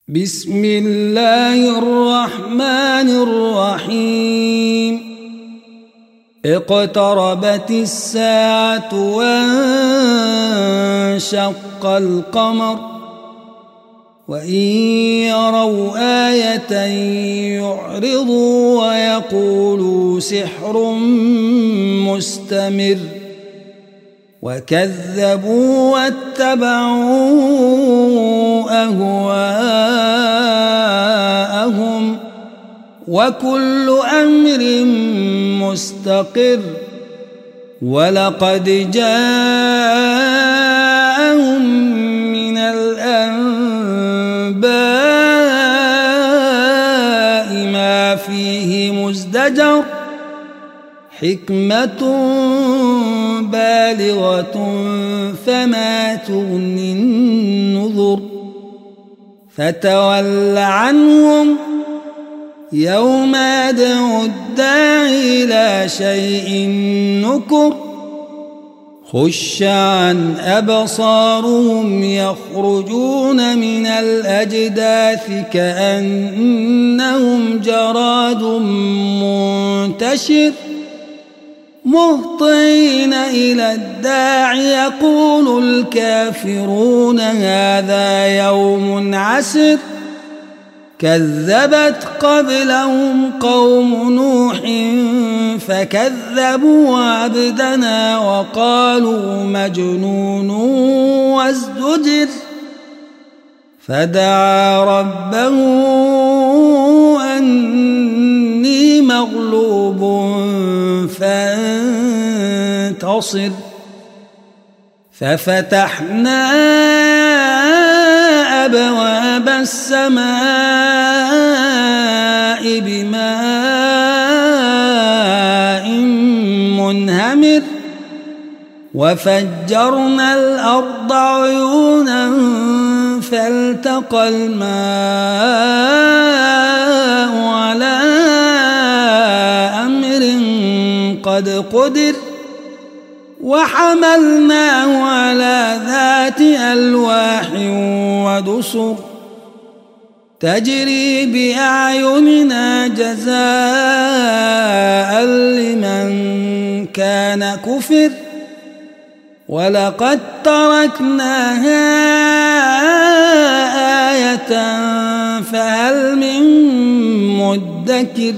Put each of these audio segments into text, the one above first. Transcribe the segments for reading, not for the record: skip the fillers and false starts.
بسم الله الرحمن الرحيم. اقتربت الساعة وانشق القمر وإن يروا آية يعرضوا ويقولوا سحر مستمر وكذبوا واتبعوا أهواءهم وكل أمر مستقر ولقد جاءهم من الأنباء ما فيه مزدجر حكمة بالغة فما تغني النذر فتول عنهم يوم يدعو الداعي إلى شيء نكر خش عن أبصارهم يخرجون من الأجداث كأنهم جراد منتشر مهطعين إلى الداع يقول الكافرون هذا يوم عسر كذبت قبلهم قوم نوح فكذبوا عبدنا وقالوا مجنون وازدجر فدعا ربه أني مغلوب فانتصر ففتحنا أبواب السماء بماء منهمر وفجرنا الأرض عيونا فالتقى الماء على أمر قد قدر وحملناه على ذات ألواح ودسر تجري بأعيننا جزاء لمن كان كفر ولقد تركناها آية فهل من مدكر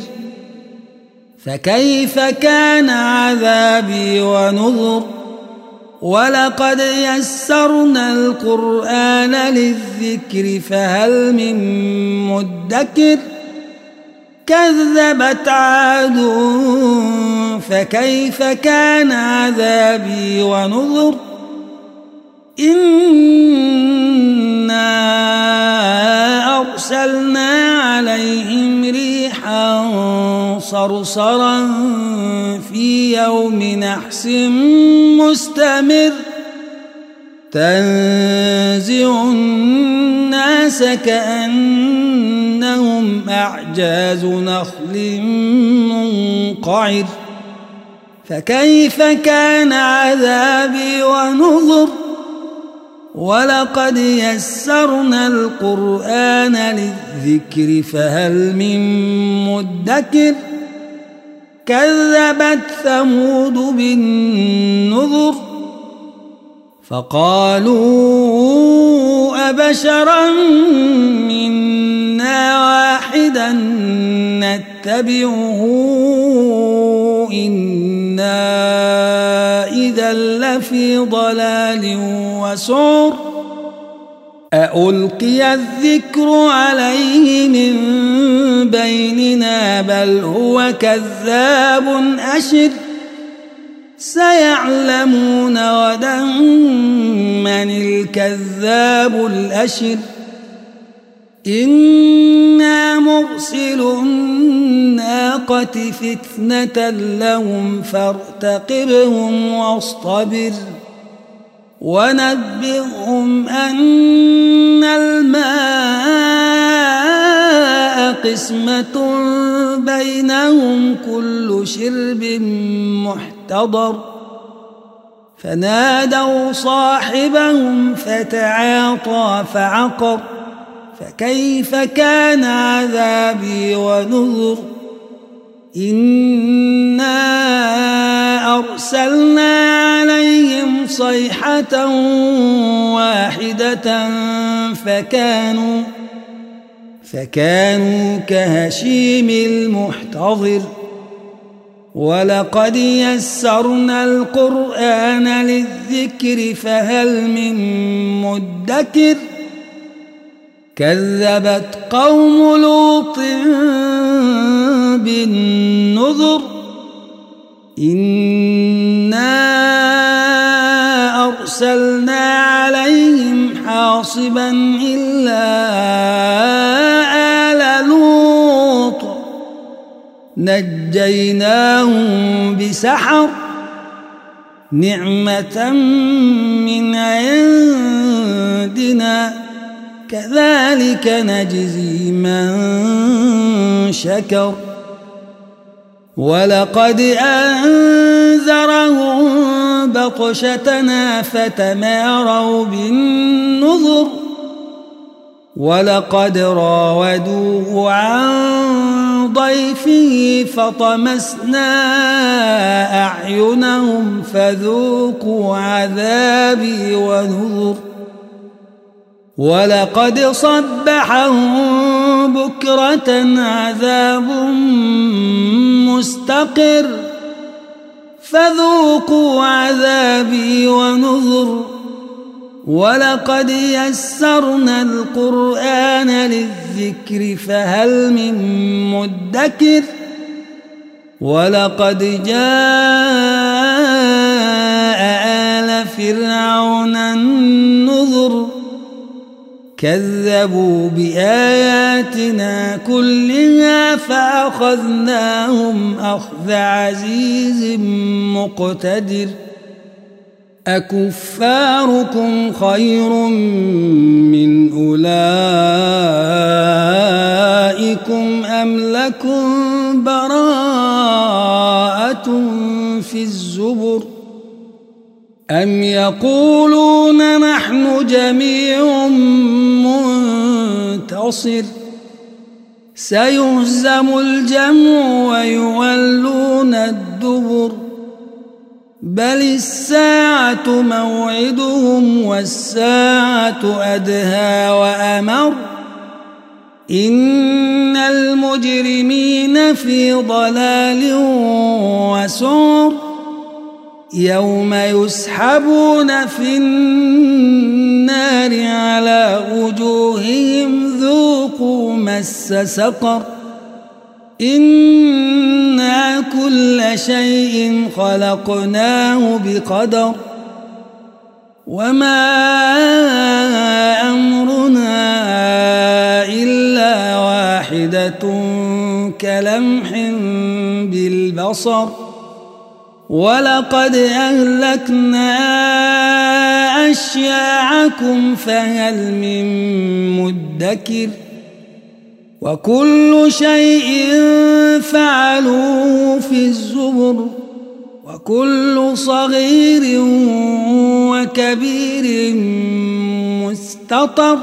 فكيف كان عذابي ونذر ولقد يسرنا القرآن للذكر فهل من مدكر كذبت عاد فكيف كان عذابي ونذر إنا أرسلنا عليهم ريحا صرصرا في يوم نحس مستمر تنزع الناس كأنهم أعجاز نخل منقعر فكيف كان عذابي ونذر ولقد يسرنا القرآن للذكر فهل من مدكر كذبت ثمود بالنذر فقالوا أبشرا منا واحدا نتبعه إنا إذا لفي ضلال وسعر أألقي الذكر عليه من بيننا بل هو كذاب أشر سيعلمون غدا من الكذاب الأشر إنا مرسل الناقة فتنة لهم فارتقبهم واصطبر ونبئهم أن الماء قسمة بينهم كل شرب محتضر فنادوا صاحبهم فتعاطى فعقر فكيف كان عذابي ونذر إنا أرسلنا عليهم صيحة واحدة فكانوا كهشيم المحتضر ولقد يسرنا القرآن للذكر فهل من مدكر كذبت قوم لوط بالنذر إنا أرسلنا عليهم حاصبا إلا آل لوط نجيناهم بسحر نعمة من عندنا كذلك نجزي من شكر ولقد أنذرهم بطشتنا فتماروا بالنذر ولقد راودوه عن ضيفه فطمسنا أعينهم فذوقوا عذابي ونذر ولقد صبحهم بكرة عذاب مستقر فذوقوا عذابي ونذر ولقد يسرنا القرآن للذكر فهل من مدكر ولقد جاء آل فرعون النذر كذبوا بآياتنا كلها فأخذناهم أخذ عزيز مقتدر أكفاركم خير من أولئكم أم لكم براءة في الزبر أم يقولون نحن جميع منتصر سيهزم الجمع ويولون الدبر بل الساعة موعدهم والساعة أدهى وأمر إن المجرمين في ضلال وسعر يوم يسحبون في النار على وجوههم ذوقوا مس سقر إنا كل شيء خلقناه بقدر وما أمرنا إلا واحدة كلمح بالبصر ولقد أهلكنا أشياعكم فهل من مدكر وكل شيء فعلوه في الزبر وكل صغير وكبير مستطر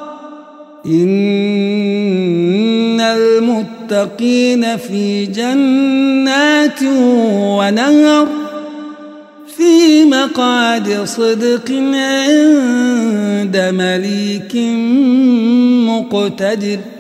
إن المتقين في جنات ونهر في مقعد صدق عند مليك مقتدر